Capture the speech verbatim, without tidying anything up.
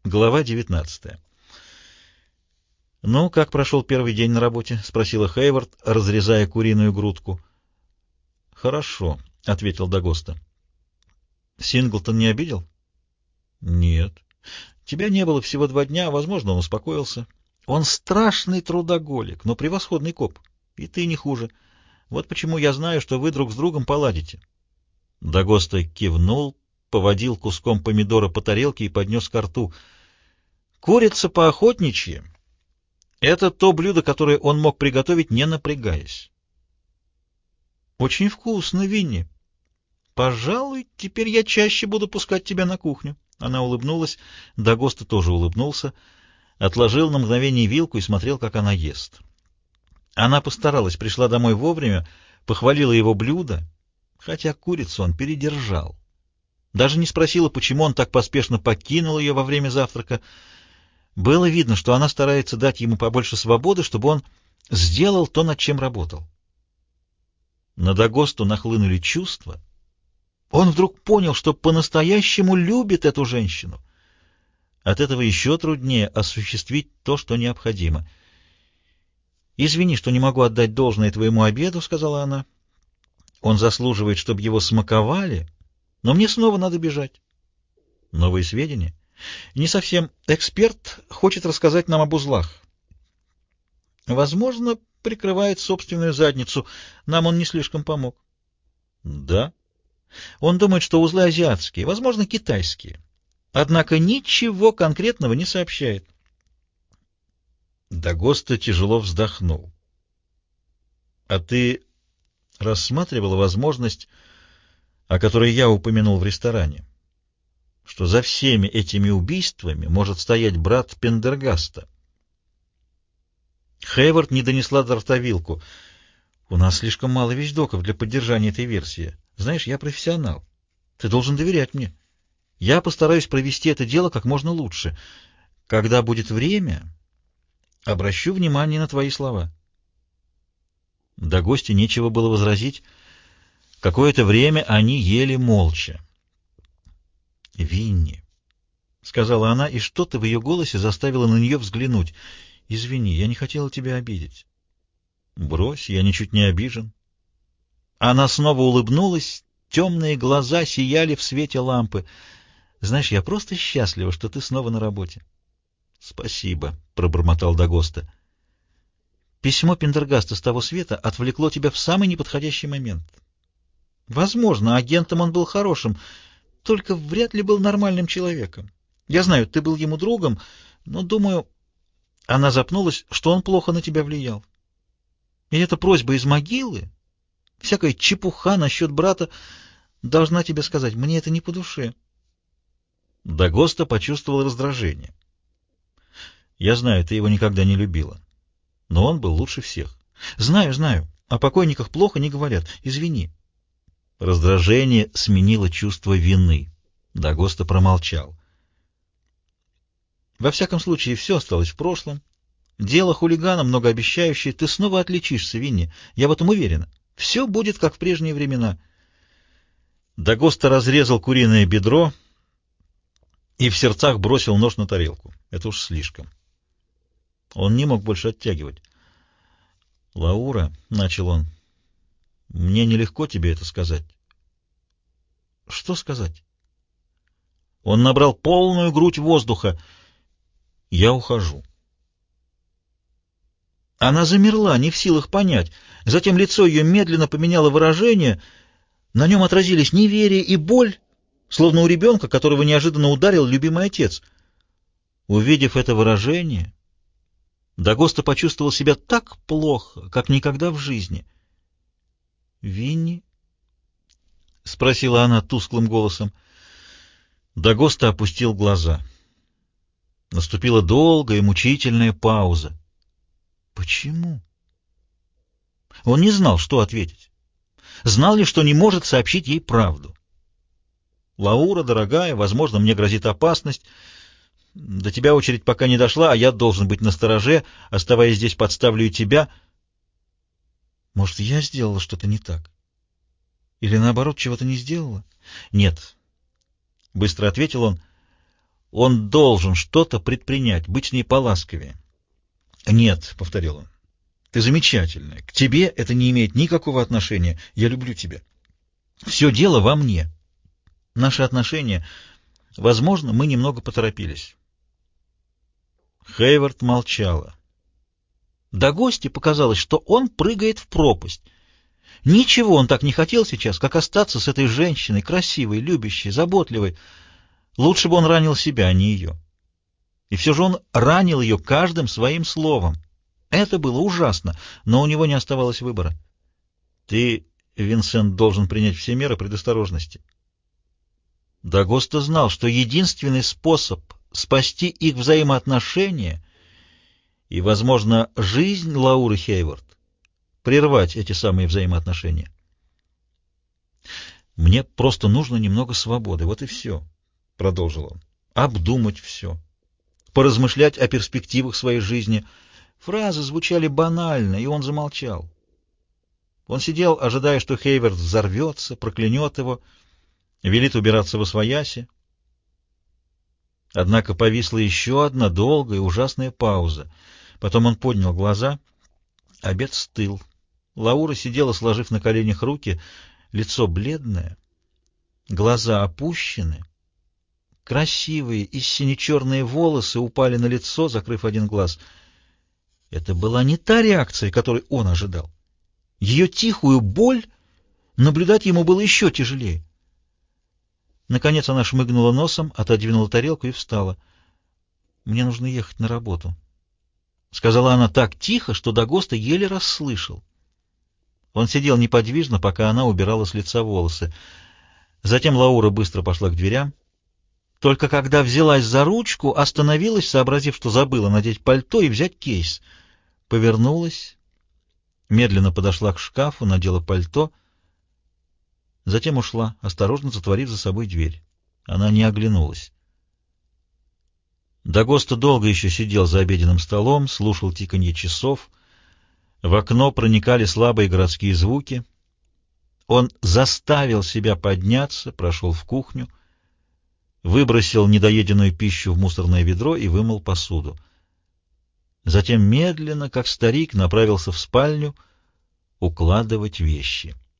Глава девятнадцатая. «Ну, как прошел первый день на работе?» — спросила Хейвард, разрезая куриную грудку. «Хорошо», — ответил Дагоста. «Синглтон не обидел?» «Нет. Тебя не было всего два дня, возможно, он успокоился. Он страшный трудоголик, но превосходный коп. И ты не хуже. Вот почему я знаю, что вы друг с другом поладите». Дагоста кивнул, поводил куском помидора по тарелке и поднес ко рту. «Курица по-охотничьи — это то блюдо, которое он мог приготовить, не напрягаясь». «Очень вкусно, Винни. Пожалуй, теперь я чаще буду пускать тебя на кухню». Она улыбнулась. Дагоста тоже улыбнулся, отложил на мгновение вилку и смотрел, как она ест. Она постаралась, пришла домой вовремя, похвалила его блюдо, хотя курицу он передержал. Даже не спросила, почему он так поспешно покинул ее во время завтрака. Было видно, что она старается дать ему побольше свободы, чтобы он сделал то, над чем работал. На Дагосту нахлынули чувства. Он вдруг понял, что по-настоящему любит эту женщину. От этого еще труднее осуществить то, что необходимо. «Извини, что не могу отдать должное твоему обеду», — сказала она. «Он заслуживает, чтобы его смаковали, но мне снова надо бежать». «Новые сведения?» «Не совсем. Эксперт хочет рассказать нам об узлах. Возможно, прикрывает собственную задницу. Нам он не слишком помог». «Да?» «Он думает, что узлы азиатские, возможно, китайские. Однако ничего конкретного не сообщает». Дагоста тяжело вздохнул. «А ты рассматривала возможность, о которой я упомянул в ресторане, что за всеми этими убийствами может стоять брат Пендергаста?» Хейвард не донесла до рта вилку. «У нас слишком мало вещдоков для поддержания этой версии. Знаешь, я профессионал. Ты должен доверять мне. Я постараюсь провести это дело как можно лучше. Когда будет время, обращу внимание на твои слова». До гостя нечего было возразить. Какое-то время они ели молча. «Винни», — сказала она, и что-то в ее голосе заставило на нее взглянуть. «Извини, я не хотела тебя обидеть». «Брось, я ничуть не обижен». Она снова улыбнулась, темные глаза сияли в свете лампы. «Знаешь, я просто счастлива, что ты снова на работе». «Спасибо», — пробормотал Дагоста. «Письмо Пендергаста с того света отвлекло тебя в самый неподходящий момент. Возможно, агентом он был хорошим, только вряд ли был нормальным человеком. Я знаю, ты был ему другом, но, думаю...» Она запнулась, что он плохо на тебя влиял. И эта просьба из могилы, всякая чепуха насчет брата, должна тебе сказать, мне это не по душе. Дагоста почувствовал раздражение. «Я знаю, ты его никогда не любила, но он был лучше всех». «Знаю, знаю. О покойниках плохо не говорят. Извини». Раздражение сменило чувство вины. Дагоста промолчал. «Во всяком случае, все осталось в прошлом. Дело хулигана многообещающее. Ты снова отличишься, Винни. Я в этом уверена. Все будет, как в прежние времена». Дагоста разрезал куриное бедро и в сердцах бросил нож на тарелку. Это уж слишком. Он не мог больше оттягивать. «Лаура», — начал он, — «мне нелегко тебе это сказать». «Что сказать?» Он набрал полную грудь воздуха. «Я ухожу». Она замерла, не в силах понять. Затем лицо ее медленно поменяло выражение. На нем отразились неверие и боль, словно у ребенка, которого неожиданно ударил любимый отец. Увидев это выражение, Дагоста почувствовал себя так плохо, как никогда в жизни. «Винни?» — спросила она тусклым голосом. Дагоста опустил глаза. Наступила долгая, мучительная пауза. «Почему?» Он не знал, что ответить. Знал ли, что не может сообщить ей правду. «Лаура, дорогая, возможно, мне грозит опасность. До тебя очередь пока не дошла, а я должен быть настороже. Оставаясь здесь, подставлю и тебя». «Может, я сделала что-то не так? Или, наоборот, чего-то не сделала?» «Нет», — быстро ответил он. Он должен что-то предпринять, быть с ней поласковее. «Нет», — повторил он, — «ты замечательная. К тебе это не имеет никакого отношения. Я люблю тебя. Все дело во мне. Наши отношения... Возможно, мы немного поторопились». Хейвард молчала. До гостя показалось, что он прыгает в пропасть. Ничего он так не хотел сейчас, как остаться с этой женщиной, красивой, любящей, заботливой. Лучше бы он ранил себя, а не ее. И все же он ранил ее каждым своим словом. Это было ужасно, но у него не оставалось выбора. «Ты, Винсент, должен принять все меры предосторожности». Дагоста знал, что единственный способ спасти их взаимоотношения и, возможно, жизнь Лауры Хейвард — прервать эти самые взаимоотношения. «Мне просто нужно немного свободы, вот и все», — продолжил он. «Обдумать все, поразмышлять о перспективах своей жизни». Фразы звучали банально, и он замолчал. Он сидел, ожидая, что Хейвард взорвется, проклянет его, велит убираться восвояси. Однако повисла еще одна долгая и ужасная пауза. Потом он поднял глаза. Обед стыл. Лаура сидела, сложив на коленях руки, лицо бледное, глаза опущены, красивые и сине-черные волосы упали на лицо, закрыв один глаз. Это была не та реакция, которой он ожидал. Ее тихую боль наблюдать ему было еще тяжелее. Наконец она шмыгнула носом, отодвинула тарелку и встала. «Мне нужно ехать на работу», — сказала она так тихо, что Дагоста еле расслышал. Он сидел неподвижно, пока она убирала с лица волосы. Затем Лаура быстро пошла к дверям. Только когда взялась за ручку, остановилась, сообразив, что забыла надеть пальто и взять кейс. Повернулась, медленно подошла к шкафу, надела пальто, затем ушла, осторожно затворив за собой дверь. Она не оглянулась. Дагоста долго еще сидел за обеденным столом, слушал тиканье часов. В окно проникали слабые городские звуки. Он заставил себя подняться, прошел в кухню, выбросил недоеденную пищу в мусорное ведро и вымыл посуду. Затем медленно, как старик, направился в спальню укладывать вещи.